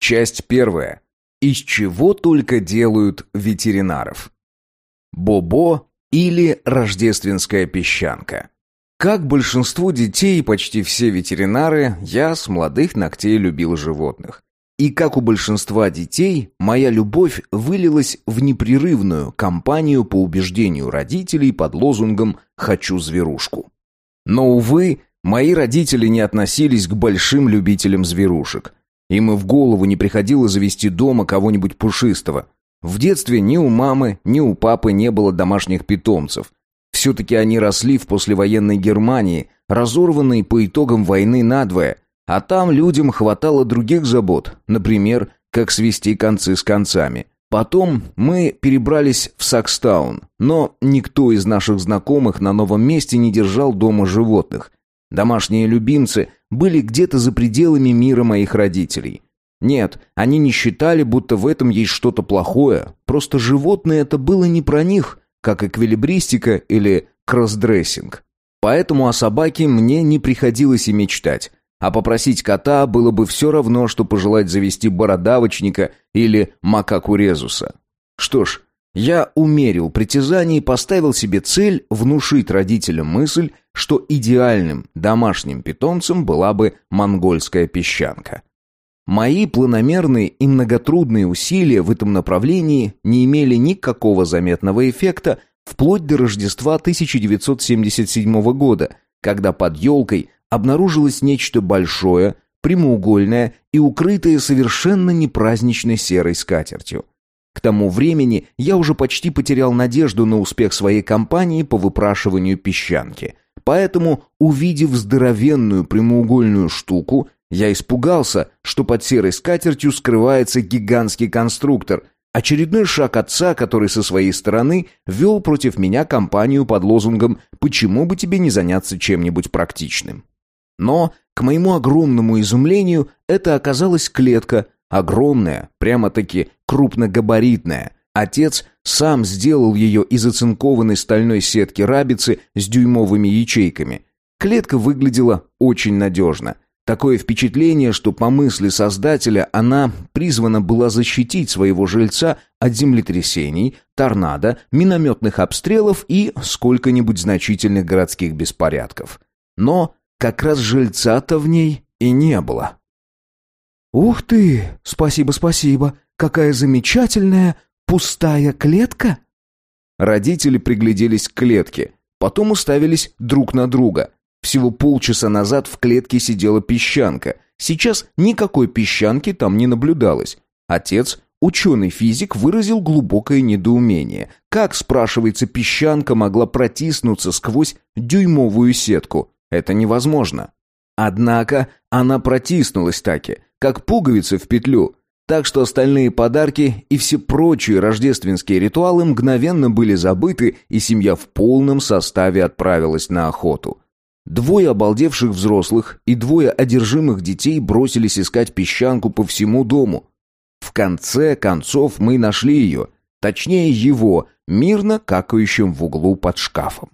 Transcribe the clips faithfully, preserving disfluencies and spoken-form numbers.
Часть первая. Из чего только делают ветеринаров. Бобо или рождественская песчанка. Как большинство детей, почти все ветеринары, я с молодых ногтей любил животных. И как у большинства детей, моя любовь вылилась в непрерывную кампанию по убеждению родителей под лозунгом «Хочу зверушку». Но, увы, мои родители не относились к большим любителям зверушек. Им и в голову не приходило завести дома кого-нибудь пушистого. В детстве ни у мамы, ни у папы не было домашних питомцев. Все-таки они росли в послевоенной Германии, разорванной по итогам войны надвое, а там людям хватало других забот, например, как свести концы с концами. Потом мы перебрались в Сакстаун, но никто из наших знакомых на новом месте не держал дома животных. Домашние любимцы были где-то за пределами мира моих родителей. Нет, они не считали, будто в этом есть что-то плохое, просто животное это было не про них, как эквилибристика или кроссдрессинг. Поэтому о собаке мне не приходилось и мечтать. А попросить кота было бы все равно, что пожелать завести бородавочника или макаку резуса. Что ж, я умерил притязания и поставил себе цель внушить родителям мысль, что идеальным домашним питомцем была бы монгольская песчанка. Мои планомерные и многотрудные усилия в этом направлении не имели никакого заметного эффекта вплоть до Рождества тысяча девятьсот семьдесят седьмого года, когда под елкой обнаружилось нечто большое, прямоугольное и укрытое совершенно непраздничной серой скатертью. К тому времени я уже почти потерял надежду на успех своей кампании по выпрашиванию песчанки. Поэтому, увидев здоровенную прямоугольную штуку, я испугался, что под серой скатертью скрывается гигантский конструктор, очередной шаг отца, который со своей стороны вел против меня кампанию под лозунгом «Почему бы тебе не заняться чем-нибудь практичным?». Но, к моему огромному изумлению, это оказалась клетка, огромная, прямо-таки крупногабаритная. Отец сам сделал ее из оцинкованной стальной сетки рабицы с дюймовыми ячейками. Клетка выглядела очень надежно. Такое впечатление, что по мысли создателя она призвана была защитить своего жильца от землетрясений, торнадо, минометных обстрелов и сколько-нибудь значительных городских беспорядков. Но как раз жильца-то в ней и не было. «Ух ты! Спасибо, спасибо! Какая замечательная пустая клетка!» Родители пригляделись к клетке, потом уставились друг на друга. Всего полчаса назад в клетке сидела песчанка. Сейчас никакой песчанки там не наблюдалось. Отец, ученый-физик, выразил глубокое недоумение. Как, спрашивается, песчанка могла протиснуться сквозь дюймовую сетку? Это невозможно. Однако она протиснулась таки, как пуговица в петлю. Так что остальные подарки и все прочие рождественские ритуалы мгновенно были забыты, и семья в полном составе отправилась на охоту. Двое обалдевших взрослых и двое одержимых детей бросились искать песчанку по всему дому. В конце концов мы нашли ее, точнее его, мирно какающим в углу под шкафом.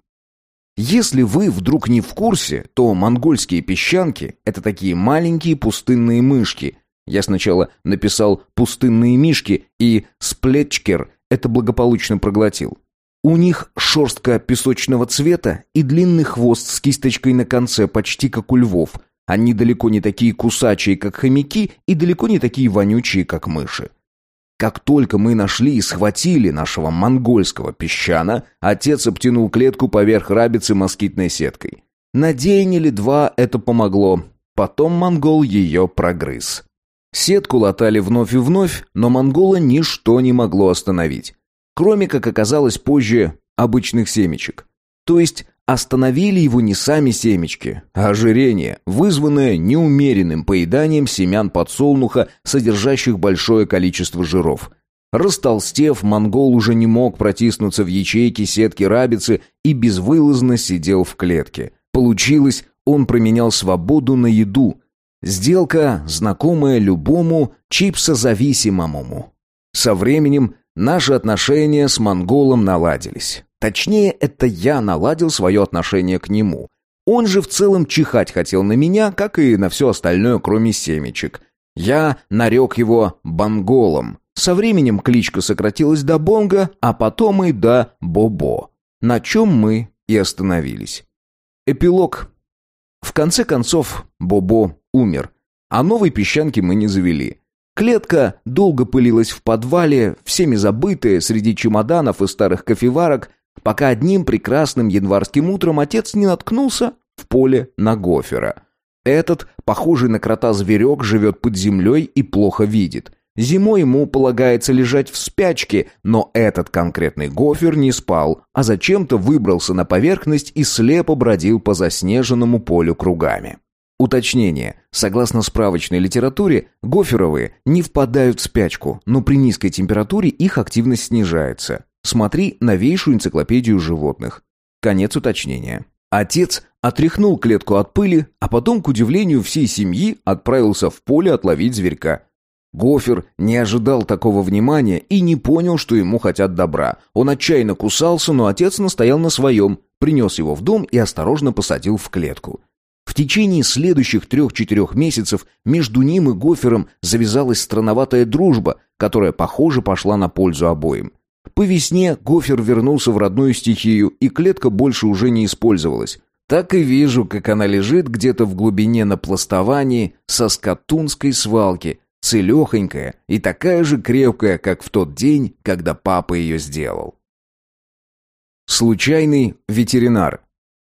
Если вы вдруг не в курсе, то монгольские песчанки – это такие маленькие пустынные мышки. Я сначала написал «пустынные мишки» и «сплетчкер» это благополучно проглотил. У них шерстка песочного цвета и длинный хвост с кисточкой на конце, почти как у львов. Они далеко не такие кусачие, как хомяки, и далеко не такие вонючие, как мыши. Как только мы нашли и схватили нашего монгольского песчана, отец обтянул клетку поверх рабицы москитной сеткой. На день или два это помогло. Потом монгол ее прогрыз. Сетку латали вновь и вновь, но монгола ничто не могло остановить. Кроме, как оказалось позже, обычных семечек. То есть остановили его не сами семечки, а ожирение, вызванное неумеренным поеданием семян подсолнуха, содержащих большое количество жиров. Растолстев, монгол уже не мог протиснуться в ячейки сетки рабицы и безвылазно сидел в клетке. Получилось, он променял свободу на еду. Сделка, знакомая любому чипсозависимому. Со временем наши отношения с монголом наладились. Точнее, это я наладил свое отношение к нему. Он же в целом чихать хотел на меня, как и на все остальное, кроме семечек. Я нарек его Бонголом. Со временем кличка сократилась до Бонго, а потом и до Бобо, на чем мы и остановились. Эпилог. В конце концов, Бобо умер, а новой песчанки мы не завели. Клетка долго пылилась в подвале, всеми забытая среди чемоданов и старых кофеварок, пока одним прекрасным январским утром отец не наткнулся в поле на гофера. Этот, похожий на крота зверек, живет под землей и плохо видит. Зимой ему полагается лежать в спячке, но этот конкретный гофер не спал, а зачем-то выбрался на поверхность и слепо бродил по заснеженному полю кругами. Уточнение. Согласно справочной литературе, гоферовые не впадают в спячку, но при низкой температуре их активность снижается. Смотри новейшую энциклопедию животных. Конец уточнения. Отец отряхнул клетку от пыли, а потом, к удивлению всей семьи, отправился в поле отловить зверька. Гофер не ожидал такого внимания и не понял, что ему хотят добра. Он отчаянно кусался, но отец настоял на своем, принес его в дом и осторожно посадил в клетку. В течение следующих трех-четырех месяцев между ним и гофером завязалась странноватая дружба, которая, похоже, пошла на пользу обоим. По весне гофер вернулся в родную стихию, и клетка больше уже не использовалась. Так и вижу, как она лежит где-то в глубине на пластовании со скотунской свалки, целехонькая и такая же крепкая, как в тот день, когда папа ее сделал. Случайный ветеринар.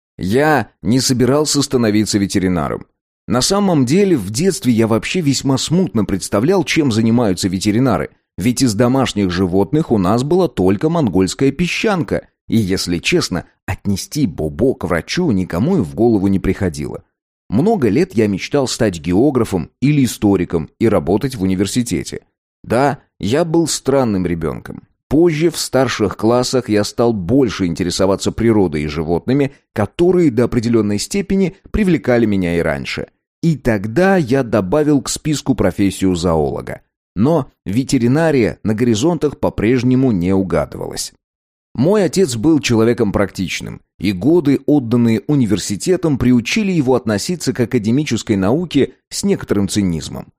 Я не собирался становиться ветеринаром. На самом деле, в детстве я вообще весьма смутно представлял, чем занимаются ветеринары, ведь из домашних животных у нас была только монгольская песчанка, и, если честно, отнести Бобо к врачу никому и в голову не приходило. Много лет я мечтал стать географом или историком и работать в университете. Да, я был странным ребенком. Позже, в старших классах, я стал больше интересоваться природой и животными, которые до определенной степени привлекали меня и раньше. И тогда я добавил к списку профессию зоолога. Но ветеринария на горизонтах по-прежнему не угадывалась. Мой отец был человеком практичным, и годы, отданные университетом, приучили его относиться к академической науке с некоторым цинизмом.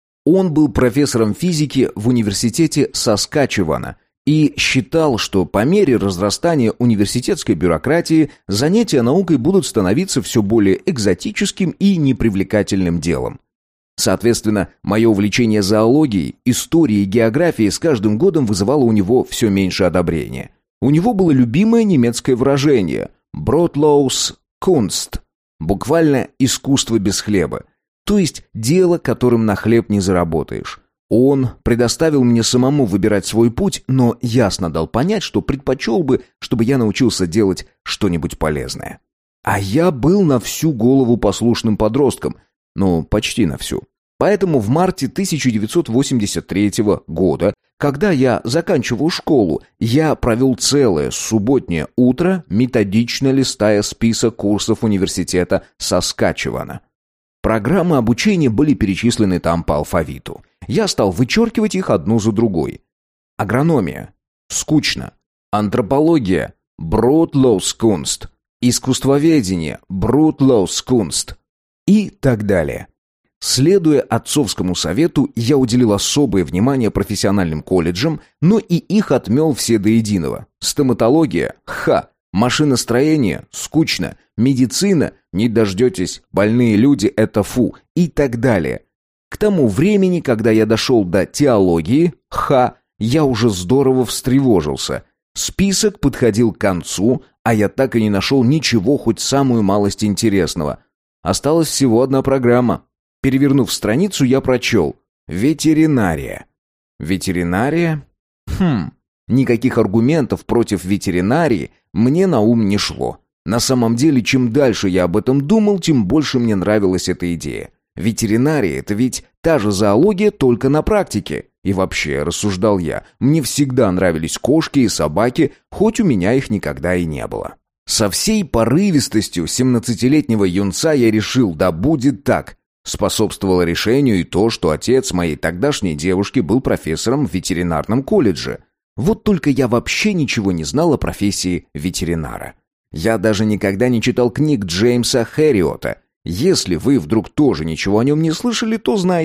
Он был профессором физики в университете Саскачевана и считал, что по мере разрастания университетской бюрократии занятия наукой будут становиться все более экзотическим и непривлекательным делом. Соответственно, мое увлечение зоологией, историей и географией с каждым годом вызывало у него все меньше одобрения. У него было любимое немецкое выражение «Brotlos Kunst», буквально «искусство без хлеба», то есть дело, которым на хлеб не заработаешь. Он предоставил мне самому выбирать свой путь, но ясно дал понять, что предпочел бы, чтобы я научился делать что-нибудь полезное. А я был на всю голову послушным подростком, ну, почти на всю. Поэтому в марте тысяча девятьсот восемьдесят третьего года, когда я заканчивал школу, я провел целое субботнее утро, методично листая список курсов университета Саскачевана. Программы обучения были перечислены там по алфавиту. Я стал вычеркивать их одну за другой. Агрономия. Скучно. Антропология. Brotloskunst. Искусствоведение. Brotloskunst. И так далее. Следуя отцовскому совету, я уделил особое внимание профессиональным колледжам, но и их отмел все до единого. Стоматология – ха, машиностроение – скучно, медицина – не дождетесь, больные люди – это фу, и так далее. К тому времени, когда я дошел до теологии – ха, я уже здорово встревожился. Список подходил к концу, а я так и не нашел ничего хоть самую малость интересного. Осталась всего одна программа. Перевернув страницу, я прочел «Ветеринария». Ветеринария? Хм, никаких аргументов против ветеринарии мне на ум не шло. На самом деле, чем дальше я об этом думал, тем больше мне нравилась эта идея. Ветеринария – это ведь та же зоология, только на практике. И вообще, рассуждал я, мне всегда нравились кошки и собаки, хоть у меня их никогда и не было. Со всей порывистостью семнадцатилетнего юнца я решил, да будет так. Способствовало решению и то, что отец моей тогдашней девушки был профессором в ветеринарном колледже. Вот только я вообще ничего не знал о профессии ветеринара. Я даже никогда не читал книг Джеймса Хэриота. Если вы вдруг тоже ничего о нем не слышали, то знайте,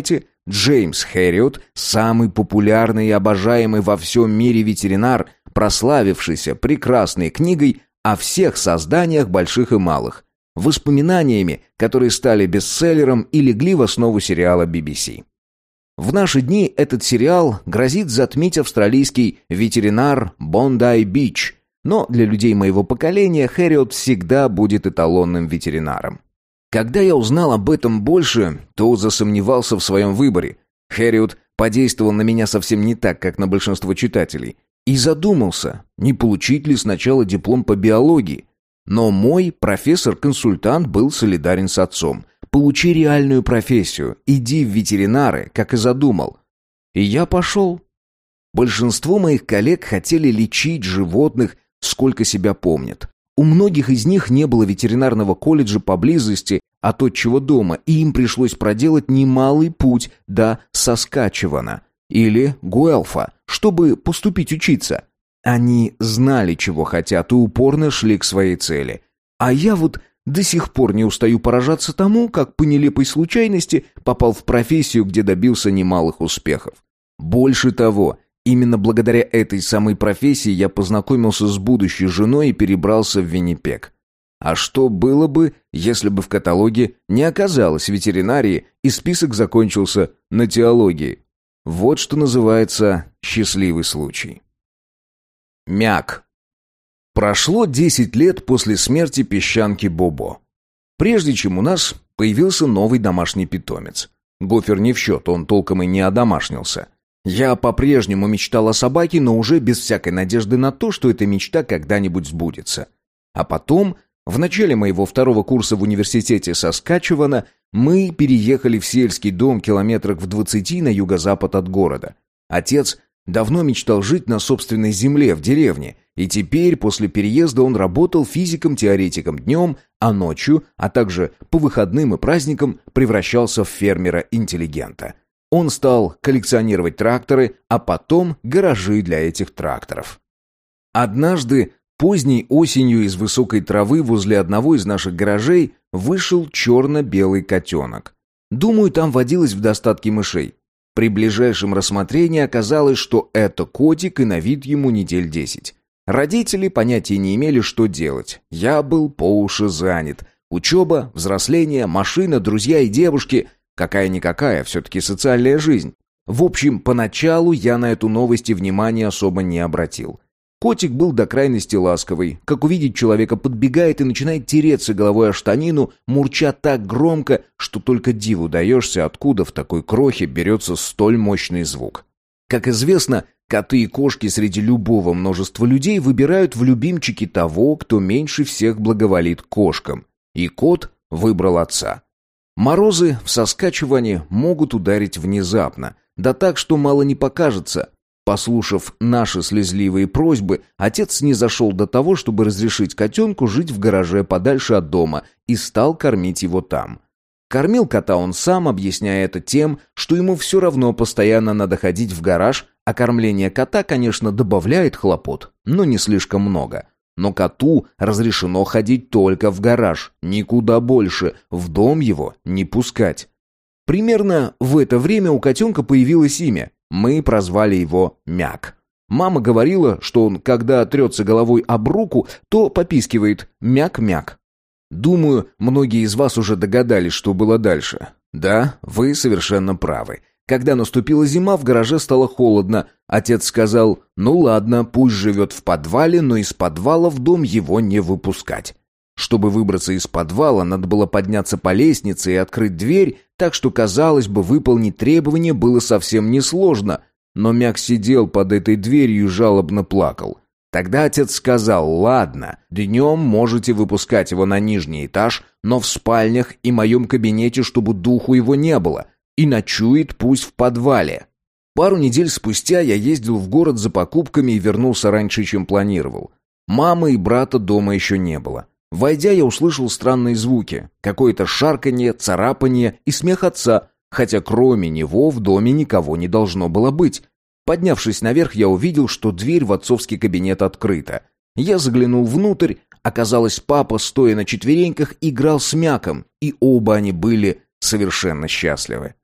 Джеймс Хэриот – самый популярный и обожаемый во всем мире ветеринар, прославившийся прекрасной книгой о всех созданиях больших и малых, воспоминаниями, которые стали бестселлером и легли в основу сериала би би си. В наши дни этот сериал грозит затмить австралийский ветеринар Бондай-Бич, но для людей моего поколения Хэриот всегда будет эталонным ветеринаром. Когда я узнал об этом больше, то засомневался в своем выборе. Хэриот подействовал на меня совсем не так, как на большинство читателей. И задумался, не получить ли сначала диплом по биологии. Но мой профессор-консультант был солидарен с отцом. Получи реальную профессию, иди в ветеринары, как и задумал. И я пошел. Большинство моих коллег хотели лечить животных, сколько себя помнят. У многих из них не было ветеринарного колледжа поблизости от отчего дома, и им пришлось проделать немалый путь до Саскачевана или Гуэлфа, чтобы поступить учиться. Они знали, чего хотят, и упорно шли к своей цели. А я вот до сих пор не устаю поражаться тому, как по нелепой случайности попал в профессию, где добился немалых успехов. Больше того, именно благодаря этой самой профессии я познакомился с будущей женой и перебрался в Виннипег. А что было бы, если бы в каталоге не оказалось ветеринарии и список закончился на теологии? Вот что называется счастливый случай. Мяк. Прошло десять лет после смерти песчанки Бобо. Прежде чем у нас появился новый домашний питомец. Гофер не в счет, он толком и не одомашнился. Я по-прежнему мечтал о собаке, но уже без всякой надежды на то, что эта мечта когда-нибудь сбудется. А потом, в начале моего второго курса в университете Саскачевана, мы переехали в сельский дом километрах в двадцати на юго-запад от города. Отец давно мечтал жить на собственной земле, в деревне, и теперь, после переезда, он работал физиком-теоретиком днем, а ночью, а также по выходным и праздникам превращался в фермера-интеллигента. Он стал коллекционировать тракторы, а потом гаражи для этих тракторов. Однажды, поздней осенью, из высокой травы возле одного из наших гаражей вышел черно-белый котенок. Думаю, там водилось в достатке мышей. При ближайшем рассмотрении оказалось, что это котик, и на вид ему недель десять. Родители понятия не имели, что делать. Я был по уши занят. Учеба, взросление, машина, друзья и девушки. Какая-никакая, все-таки социальная жизнь. В общем, поначалу я на эту новость и внимания особо не обратил. Котик был до крайности ласковый. Как увидеть человека, подбегает и начинает тереться головой о штанину, мурча так громко, что только диву даешься, откуда в такой крохе берется столь мощный звук. Как известно, коты и кошки среди любого множества людей выбирают в любимчики того, кто меньше всех благоволит кошкам. И кот выбрал отца. Морозы в Саскачеване могут ударить внезапно, да так, что мало не покажется. Послушав наши слезливые просьбы, отец снизошел до того, чтобы разрешить котенку жить в гараже подальше от дома, и стал кормить его там. Кормил кота он сам, объясняя это тем, что ему все равно постоянно надо ходить в гараж, а кормление кота, конечно, добавляет хлопот, но не слишком много. Но коту разрешено ходить только в гараж, никуда больше, в дом его не пускать. Примерно в это время у котенка появилось имя. Мы прозвали его Мяк. Мама говорила, что он, когда трется головой об руку, то попискивает «мяк-мяк». Думаю, многие из вас уже догадались, что было дальше. Да, вы совершенно правы. Когда наступила зима, в гараже стало холодно. Отец сказал: «Ну ладно, пусть живет в подвале, но из подвала в дом его не выпускать». Чтобы выбраться из подвала, надо было подняться по лестнице и открыть дверь, так что, казалось бы, выполнить требование было совсем несложно. Но Мяк сидел под этой дверью и жалобно плакал. Тогда отец сказал: «Ладно, днем можете выпускать его на нижний этаж, но в спальнях и моем кабинете, чтобы духу его не было, и ночует пусть в подвале». Пару недель спустя я ездил в город за покупками и вернулся раньше, чем планировал. Мамы и брата дома еще не было. Войдя, я услышал странные звуки. Какое-то шарканье, царапанье и смех отца, хотя кроме него в доме никого не должно было быть. Поднявшись наверх, я увидел, что дверь в отцовский кабинет открыта. Я заглянул внутрь. Оказалось, папа, стоя на четвереньках, играл с Мяком, и оба они были совершенно счастливы.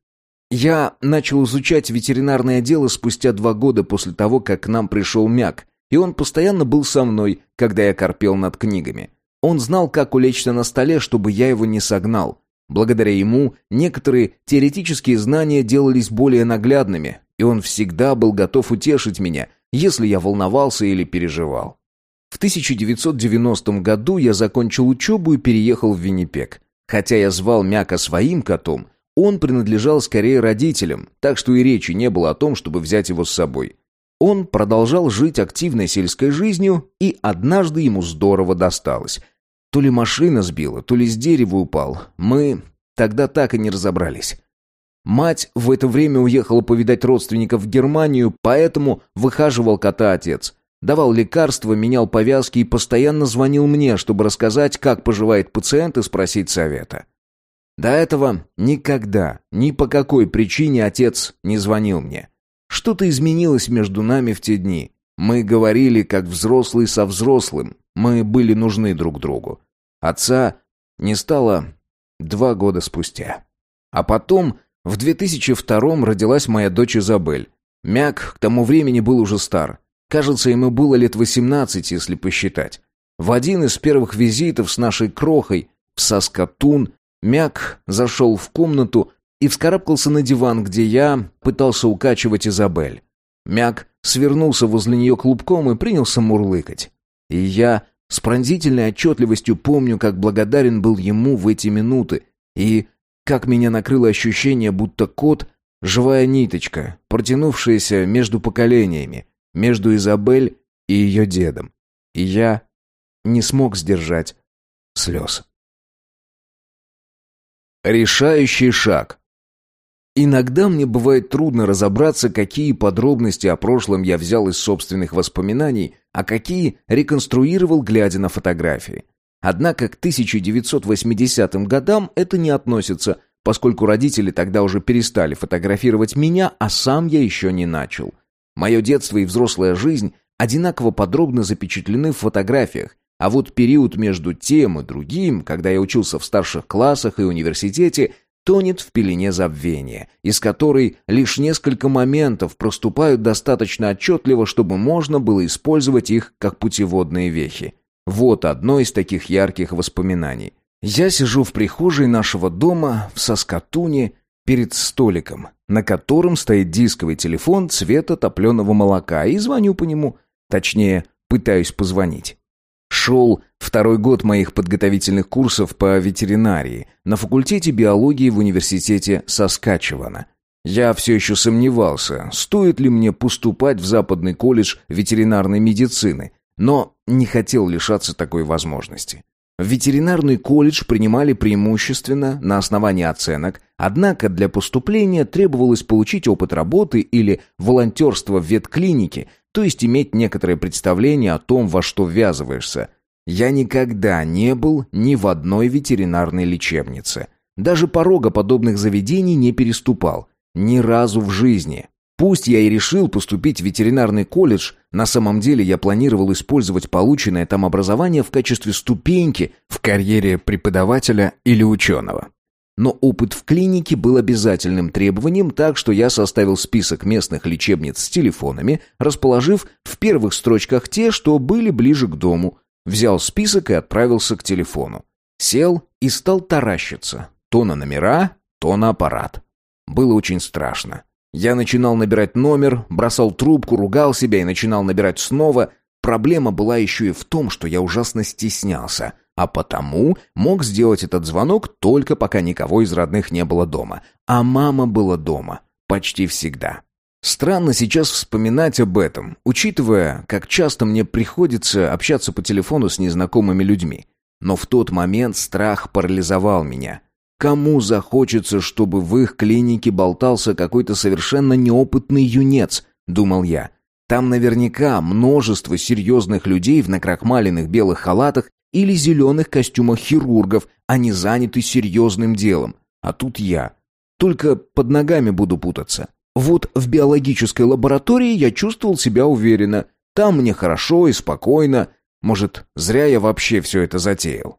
Я начал изучать ветеринарное дело спустя два года после того, как к нам пришел Мяк, и он постоянно был со мной, когда я корпел над книгами. Он знал, как улечься на столе, чтобы я его не согнал. Благодаря ему некоторые теоретические знания делались более наглядными, и он всегда был готов утешить меня, если я волновался или переживал. В тысяча девятьсот девяностом году я закончил учебу и переехал в Виннипег. Хотя я звал Мяка своим котом, он принадлежал скорее родителям, так что и речи не было о том, чтобы взять его с собой. Он продолжал жить активной сельской жизнью, и однажды ему здорово досталось. То ли машина сбила, то ли с дерева упал. Мы тогда так и не разобрались. Мать в это время уехала повидать родственников в Германию, поэтому выхаживал кота отец. Давал лекарства, менял повязки и постоянно звонил мне, чтобы рассказать, как поживает пациент и спросить совета. До этого никогда, ни по какой причине отец не звонил мне. Что-то изменилось между нами в те дни. Мы говорили, как взрослый со взрослым. Мы были нужны друг другу. Отца не стало два года спустя. А потом, в две тысячи втором, родилась моя дочь Изабель. Мяк к тому времени был уже стар. Кажется, ему было лет восемнадцать, если посчитать. В один из первых визитов с нашей крохой в Саскатун Мяк зашел в комнату и вскарабкался на диван, где я пытался укачивать Изабель. Мяк свернулся возле нее клубком и принялся мурлыкать. И я с пронзительной отчетливостью помню, как благодарен был ему в эти минуты, и как меня накрыло ощущение, будто кот — живая ниточка, протянувшаяся между поколениями, между Изабель и ее дедом. И я не смог сдержать слез. Решающий шаг. Иногда мне бывает трудно разобраться, какие подробности о прошлом я взял из собственных воспоминаний, а какие реконструировал, глядя на фотографии. Однако к тысяча девятьсот восьмидесятым годам это не относится, поскольку родители тогда уже перестали фотографировать меня, а сам я еще не начал. Мое детство и взрослая жизнь одинаково подробно запечатлены в фотографиях, а вот период между тем и другим, когда я учился в старших классах и университете, тонет в пелене забвения, из которой лишь несколько моментов проступают достаточно отчетливо, чтобы можно было использовать их как путеводные вехи. Вот одно из таких ярких воспоминаний. Я сижу в прихожей нашего дома в Саскатуне перед столиком, на котором стоит дисковый телефон цвета топленого молока, и звоню по нему, точнее, пытаюсь позвонить. Шел второй год моих подготовительных курсов по ветеринарии на факультете биологии в университете Саскачевана. Я все еще сомневался, стоит ли мне поступать в Западный колледж ветеринарной медицины, но не хотел лишаться такой возможности. В ветеринарный колледж принимали преимущественно на основании оценок, однако для поступления требовалось получить опыт работы или волонтерство в ветклинике, то есть иметь некоторое представление о том, во что ввязываешься. Я никогда не был ни в одной ветеринарной лечебнице. Даже порога подобных заведений не переступал. Ни разу в жизни. Пусть я и решил поступить в ветеринарный колледж, на самом деле я планировал использовать полученное там образование в качестве ступеньки в карьере преподавателя или ученого. Но опыт в клинике был обязательным требованием, так что я составил список местных лечебниц с телефонами, расположив в первых строчках те, что были ближе к дому. Взял список и отправился к телефону. Сел и стал таращиться. То на номера, то на аппарат. Было очень страшно. Я начинал набирать номер, бросал трубку, ругал себя и начинал набирать снова. Проблема была еще и в том, что я ужасно стеснялся, а потому мог сделать этот звонок только пока никого из родных не было дома. А мама была дома. Почти всегда. Странно сейчас вспоминать об этом, учитывая, как часто мне приходится общаться по телефону с незнакомыми людьми. Но в тот момент страх парализовал меня. Кому захочется, чтобы в их клинике болтался какой-то совершенно неопытный юнец, думал я. Там наверняка множество серьезных людей в накрахмаленных белых халатах или зеленых костюмах хирургов, они заняты серьезным делом. А тут я. Только под ногами буду путаться. Вот в биологической лаборатории я чувствовал себя уверенно. Там мне хорошо и спокойно. Может, зря я вообще все это затеял.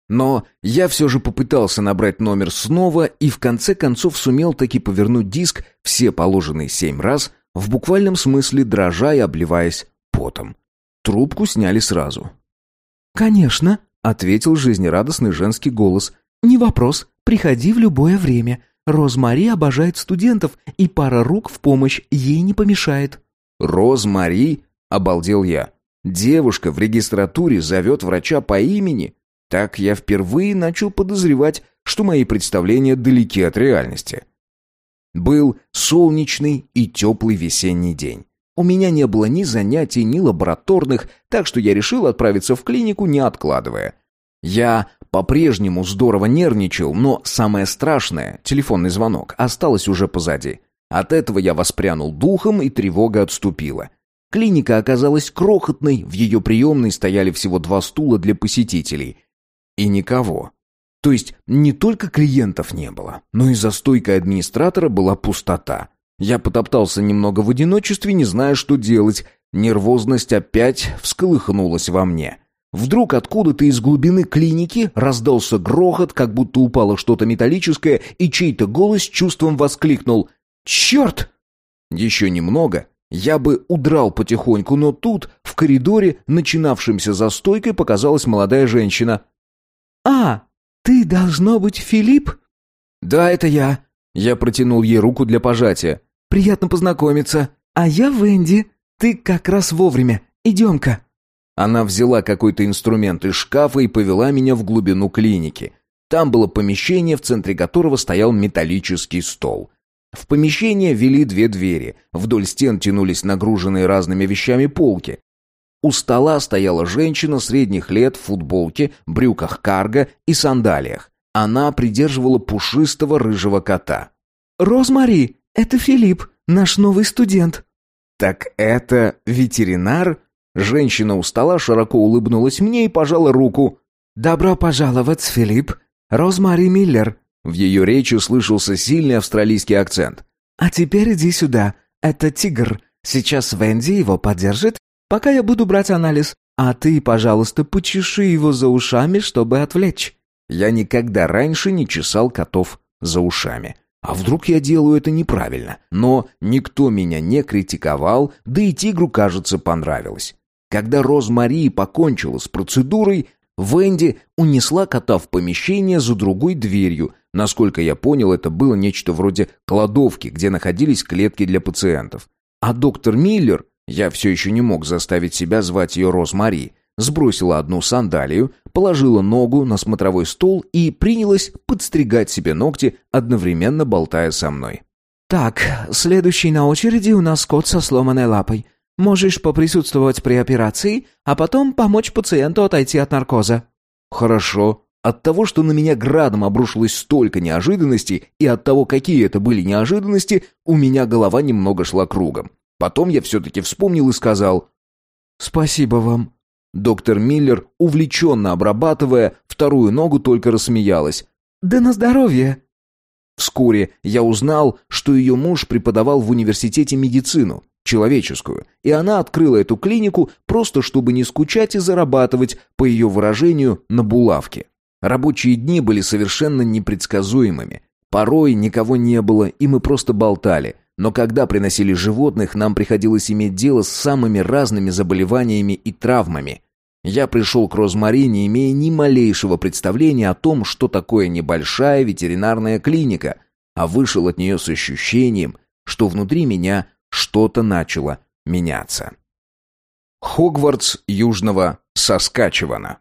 Но я все же попытался набрать номер снова и в конце концов сумел таки повернуть диск все положенные семь раз, в буквальном смысле дрожа и обливаясь потом. Трубку сняли сразу. «Конечно», — ответил жизнерадостный женский голос. «Не вопрос, приходи в любое время. Розмари обожает студентов, и пара рук в помощь ей не помешает». «Розмари?» — обалдел я. «Девушка в регистратуре зовет врача по имени?» Так я впервые начал подозревать, что мои представления далеки от реальности. Был солнечный и теплый весенний день. У меня не было ни занятий, ни лабораторных, так что я решил отправиться в клинику, не откладывая. Я по-прежнему здорово нервничал, но самое страшное, телефонный звонок, осталось уже позади. От этого я воспрянул духом, и тревога отступила. Клиника оказалась крохотной, в ее приемной стояли всего два стула для посетителей. И никого. То есть не только клиентов не было, но и за стойкой администратора была пустота. Я потоптался немного в одиночестве, не зная, что делать. Нервозность опять всколыхнулась во мне. Вдруг откуда-то из глубины клиники раздался грохот, как будто упало что-то металлическое, и чей-то голос с чувством воскликнул: «Черт!» Еще немного, я бы удрал потихоньку, но тут, в коридоре, начинавшемся за стойкой, показалась молодая женщина. «А, ты, должно быть, Филипп?» «Да, это я». Я протянул ей руку для пожатия. «Приятно познакомиться. А я Венди. Ты как раз вовремя. Идем-ка». Она взяла какой-то инструмент из шкафа и повела меня в глубину клиники. Там было помещение, в центре которого стоял металлический стол. В помещение вели две двери. Вдоль стен тянулись нагруженные разными вещами полки. У стола стояла женщина средних лет в футболке, брюках карго и сандалиях. Она придерживала пушистого рыжего кота. «Розмари, это Филипп, наш новый студент». «Так это ветеринар?» Женщина у стола широко улыбнулась мне и пожала руку. «Добро пожаловать, Филипп. Розмари Миллер». В ее речи слышался сильный австралийский акцент. «А теперь иди сюда. Это тигр. Сейчас Венди его подержит, пока я буду брать анализ. А ты, пожалуйста, почеши его за ушами, чтобы отвлечь». Я никогда раньше не чесал котов за ушами. А вдруг я делаю это неправильно? Но никто меня не критиковал, да и тигру, кажется, понравилось. Когда Розмари покончила с процедурой, Венди унесла кота в помещение за другой дверью. Насколько я понял, это было нечто вроде кладовки, где находились клетки для пациентов. А доктор Миллер, я все еще не мог заставить себя звать ее Розмари, сбросила одну сандалию, положила ногу на смотровой стол и принялась подстригать себе ногти, одновременно болтая со мной. «Так, следующий на очереди у нас кот со сломанной лапой. Можешь поприсутствовать при операции, а потом помочь пациенту отойти от наркоза». «Хорошо». От того, что на меня градом обрушилось столько неожиданностей, и от того, какие это были неожиданности, у меня голова немного шла кругом. Потом я все-таки вспомнил и сказал: «Спасибо вам». Доктор Миллер, увлеченно обрабатывая вторую ногу, только рассмеялась. «Да на здоровье». Вскоре я узнал, что ее муж преподавал в университете медицину, человеческую, и она открыла эту клинику просто чтобы не скучать и зарабатывать, по ее выражению, на булавке. Рабочие дни были совершенно непредсказуемыми. Порой никого не было, и мы просто болтали. Но когда приносили животных, нам приходилось иметь дело с самыми разными заболеваниями и травмами. Я пришел к Розмари, не имея ни малейшего представления о том, что такое небольшая ветеринарная клиника, а вышел от нее с ощущением, что внутри меня что-то начало меняться. Хогвартс Южного Саскачевана.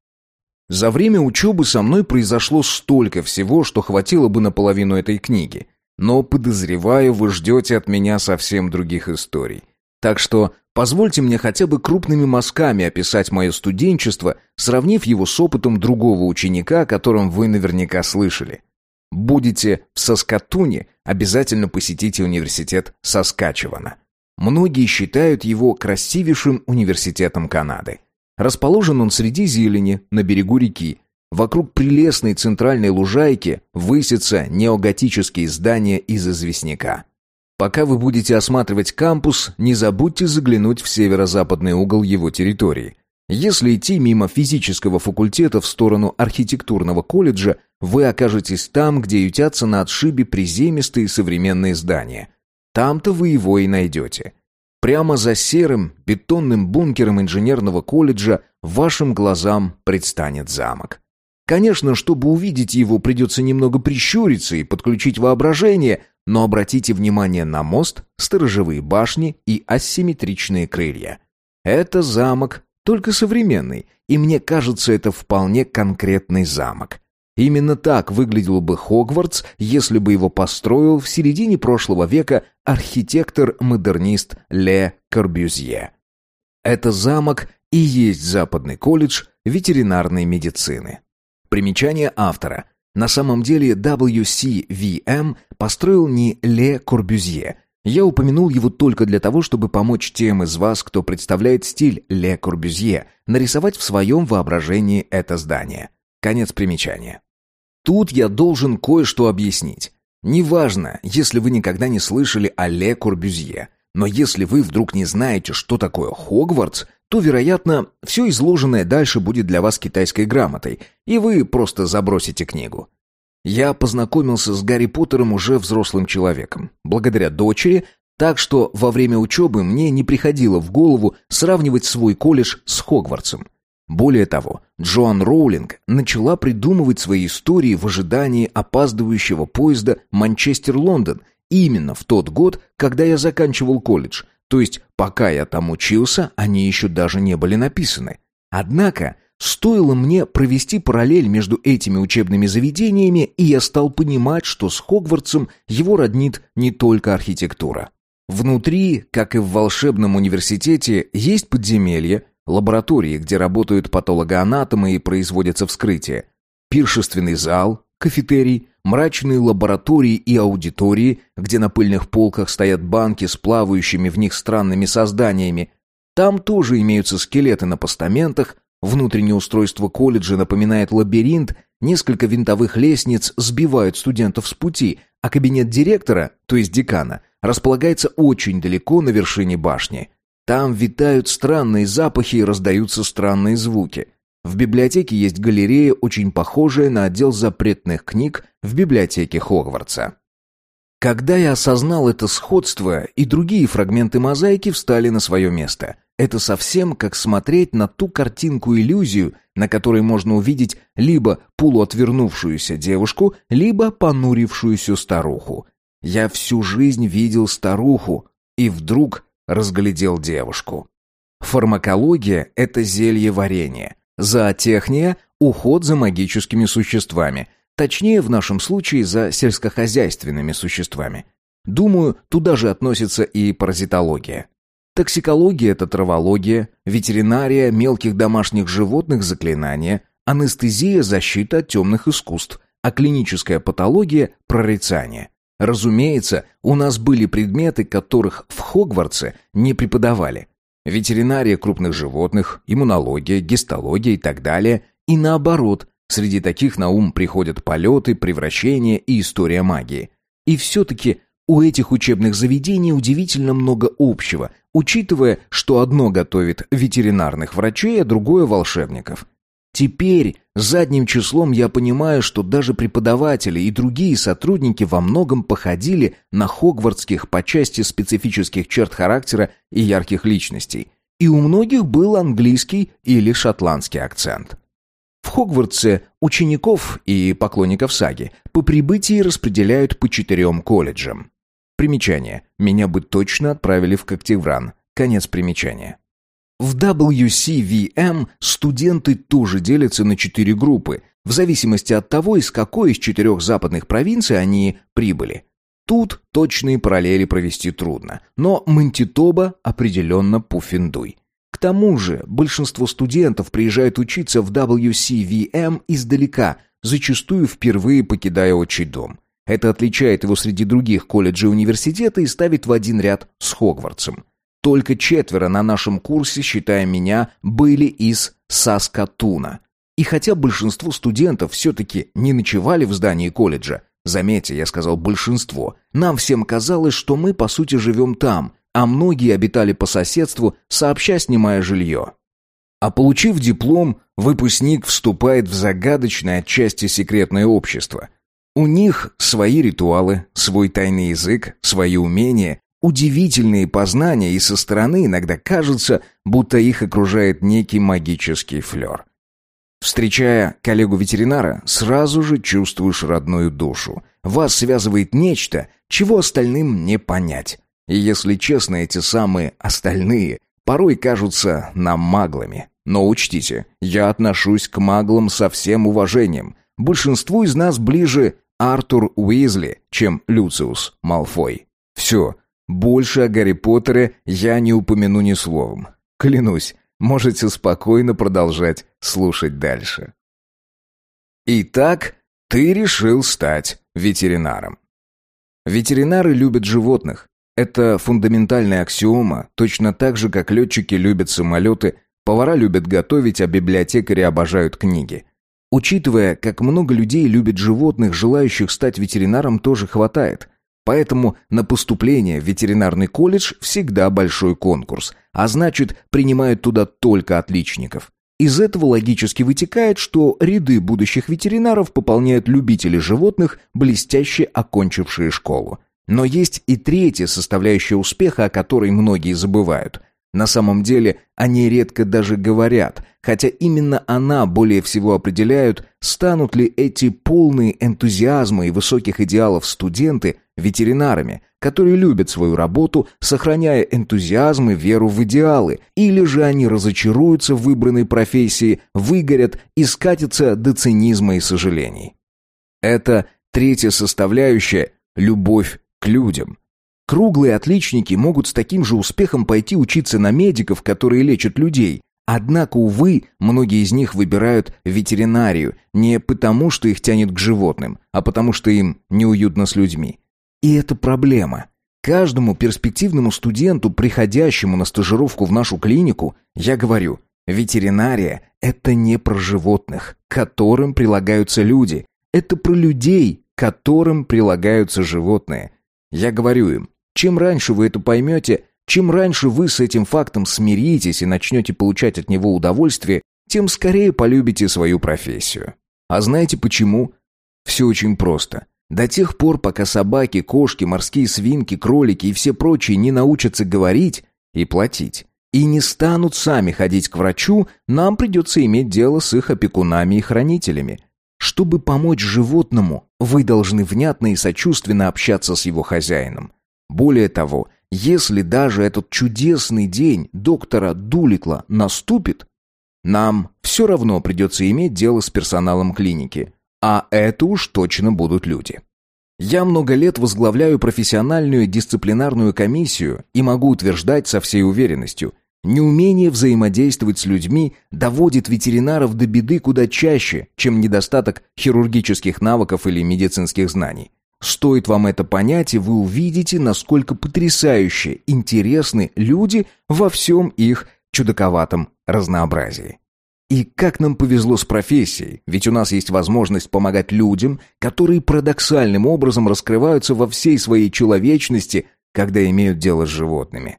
За время учебы со мной произошло столько всего, что хватило бы на половину этой книги. Но, подозреваю, вы ждете от меня совсем других историй. Так что позвольте мне хотя бы крупными мазками описать мое студенчество, сравнив его с опытом другого ученика, о котором вы наверняка слышали. Будете в Саскатуне, обязательно посетите университет Саскачевана. Многие считают его красивейшим университетом Канады. Расположен он среди зелени, на берегу реки. Вокруг прелестной центральной лужайки высятся неоготические здания из известняка. Пока вы будете осматривать кампус, не забудьте заглянуть в северо-западный угол его территории. Если идти мимо физического факультета в сторону архитектурного колледжа, вы окажетесь там, где ютятся на отшибе приземистые современные здания. Там-то вы его и найдете. Прямо за серым бетонным бункером инженерного колледжа вашим глазам предстанет замок. Конечно, чтобы увидеть его, придется немного прищуриться и подключить воображение, но обратите внимание на мост, сторожевые башни и асимметричные крылья. Это замок, только современный, и мне кажется, это вполне конкретный замок. Именно так выглядел бы Хогвартс, если бы его построил в середине прошлого века архитектор-модернист Ле Корбюзье. Это замок и есть Западный колледж ветеринарной медицины. Примечание автора. На самом деле дабл ю си ви эм построил не Ле Корбюзье. Я упомянул его только для того, чтобы помочь тем из вас, кто представляет стиль Ле Корбюзье, нарисовать в своем воображении это здание. Конец примечания. Тут я должен кое-что объяснить. Неважно, если вы никогда не слышали о Ле Корбюзье, но если вы вдруг не знаете, что такое Хогвартс, то, вероятно, все изложенное дальше будет для вас китайской грамотой, и вы просто забросите книгу. Я познакомился с Гарри Поттером уже взрослым человеком, благодаря дочери, так что во время учебы мне не приходило в голову сравнивать свой колледж с Хогвартсом. Более того, Джоан Роулинг начала придумывать свои истории в ожидании опаздывающего поезда Манчестер-Лондон именно в тот год, когда я заканчивал колледж, то есть пока я там учился, они еще даже не были написаны. Однако, стоило мне провести параллель между этими учебными заведениями, и я стал понимать, что с Хогвартсом его роднит не только архитектура. Внутри, как и в волшебном университете, есть подземелья, лаборатории, где работают патологоанатомы и производятся вскрытия, пиршественный зал, кафетерий, мрачные лаборатории и аудитории, где на пыльных полках стоят банки с плавающими в них странными созданиями. Там тоже имеются скелеты на постаментах, внутреннее устройство колледжа напоминает лабиринт, несколько винтовых лестниц сбивают студентов с пути, а кабинет директора, то есть декана, располагается очень далеко на вершине башни. Там витают странные запахи и раздаются странные звуки. В библиотеке есть галерея, очень похожая на отдел запретных книг в библиотеке Хогвартса. Когда я осознал это сходство, и другие фрагменты мозаики встали на свое место. Это совсем как смотреть на ту картинку-иллюзию, на которой можно увидеть либо полуотвернувшуюся девушку, либо понурившуюся старуху. Я всю жизнь видел старуху, и вдруг разглядел девушку. Фармакология – это зельеварение. Зоотехния – уход за магическими существами. Точнее, в нашем случае, за сельскохозяйственными существами. Думаю, туда же относится и паразитология. Токсикология – это травология, ветеринария, мелких домашних животных заклинания, анестезия – защита от темных искусств, а клиническая патология – прорицание. Разумеется, у нас были предметы, которых в Хогвартсе не преподавали. Ветеринария крупных животных, иммунология, гистология и так далее. И наоборот, среди таких на ум приходят полеты, превращения и история магии. И все-таки у этих учебных заведений удивительно много общего, учитывая, что одно готовит ветеринарных врачей, а другое волшебников. Теперь задним числом я понимаю, что даже преподаватели и другие сотрудники во многом походили на хогвартских по части специфических черт характера и ярких личностей. И у многих был английский или шотландский акцент. В Хогвартсе учеников и поклонников саги по прибытии распределяют по четырем колледжам. Примечание. Меня бы точно отправили в Когтевран. Конец примечания. В дабл ю си ви эм студенты тоже делятся на четыре группы, в зависимости от того, из какой из четырех западных провинций они прибыли. Тут точные параллели провести трудно, но Мантитоба определенно Пуффендуй. К тому же большинство студентов приезжают учиться в дабл ю си ви эм издалека, зачастую впервые покидая отчий дом. Это отличает его среди других колледжей университета и ставит в один ряд с Хогвартсом. Только четверо на нашем курсе, считая меня, были из Саскатуна. И хотя большинство студентов все-таки не ночевали в здании колледжа, заметьте, я сказал большинство, нам всем казалось, что мы по сути живем там, а многие обитали по соседству, сообща снимая жилье. А получив диплом, выпускник вступает в загадочное отчасти секретное общество. У них свои ритуалы, свой тайный язык, свои умения, удивительные познания, и со стороны иногда кажется, будто их окружает некий магический флер. Встречая коллегу-ветеринара, сразу же чувствуешь родную душу. Вас связывает нечто, чего остальным не понять. И если честно, эти самые остальные порой кажутся нам маглами. Но учтите, я отношусь к маглам со всем уважением. Большинству из нас ближе Артур Уизли, чем Люциус Малфой. Все, больше о Гарри Поттере я не упомяну ни словом. Клянусь, можете спокойно продолжать слушать дальше. Итак, ты решил стать ветеринаром. Ветеринары любят животных. Это фундаментальная аксиома, точно так же, как летчики любят самолеты, повара любят готовить, а библиотекари обожают книги. Учитывая, как много людей любят животных, желающих стать ветеринаром тоже хватает. Поэтому на поступление в ветеринарный колледж всегда большой конкурс, а значит, принимают туда только отличников. Из этого логически вытекает, что ряды будущих ветеринаров пополняют любители животных, блестяще окончившие школу. Но есть и третья составляющая успеха, о которой многие забывают. На самом деле, о ней редко даже говорят, хотя именно она более всего определяет, станут ли эти полные энтузиазма и высоких идеалов студенты ветеринарами, которые любят свою работу, сохраняя энтузиазм и веру в идеалы, или же они разочаруются в выбранной профессии, выгорят и скатятся до цинизма и сожалений. Это третья составляющая – любовь к людям. Круглые отличники могут с таким же успехом пойти учиться на медиков, которые лечат людей. Однако, увы, многие из них выбирают ветеринарию не потому, что их тянет к животным, а потому, что им неуютно с людьми. И это проблема. Каждому перспективному студенту, приходящему на стажировку в нашу клинику, я говорю, ветеринария – это не про животных, к которым прилагаются люди. Это про людей, к которым прилагаются животные. Я говорю им, чем раньше вы это поймете, чем раньше вы с этим фактом смиритесь и начнете получать от него удовольствие, тем скорее полюбите свою профессию. А знаете почему? Все очень просто. До тех пор, пока собаки, кошки, морские свинки, кролики и все прочие не научатся говорить и платить, и не станут сами ходить к врачу, нам придется иметь дело с их опекунами и хранителями. Чтобы помочь животному, вы должны внятно и сочувственно общаться с его хозяином. Более того, если даже этот чудесный день доктора Дулитла наступит, нам все равно придется иметь дело с персоналом клиники. А это уж точно будут люди. Я много лет возглавляю профессиональную дисциплинарную комиссию и могу утверждать со всей уверенностью, неумение взаимодействовать с людьми доводит ветеринаров до беды куда чаще, чем недостаток хирургических навыков или медицинских знаний. Стоит вам это понять, и вы увидите, насколько потрясающе интересны люди во всем их чудаковатом разнообразии. И как нам повезло с профессией, ведь у нас есть возможность помогать людям, которые парадоксальным образом раскрываются во всей своей человечности, когда имеют дело с животными.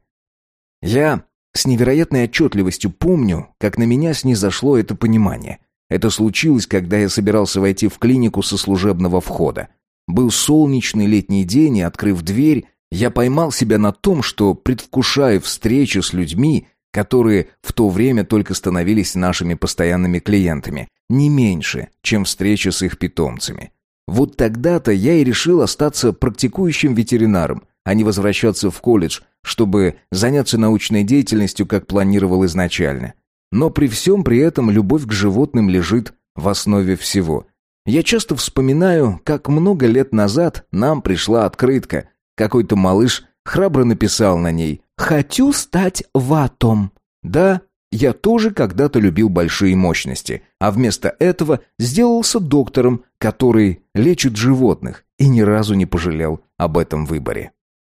Я с невероятной отчетливостью помню, как на меня снизошло это понимание. Это случилось, когда я собирался войти в клинику со служебного входа. Был солнечный летний день, и, открыв дверь, я поймал себя на том, что предвкушаю встречу с людьми, которые в то время только становились нашими постоянными клиентами, не меньше, чем встреча с их питомцами. Вот тогда-то я и решил остаться практикующим ветеринаром, а не возвращаться в колледж, чтобы заняться научной деятельностью, как планировал изначально. Но при всем при этом любовь к животным лежит в основе всего. Я часто вспоминаю, как много лет назад нам пришла открытка. Какой-то малыш храбро написал на ней «Хочу стать ватом». Да, я тоже когда-то любил большие мощности, а вместо этого сделался доктором, который лечит животных, и ни разу не пожалел об этом выборе.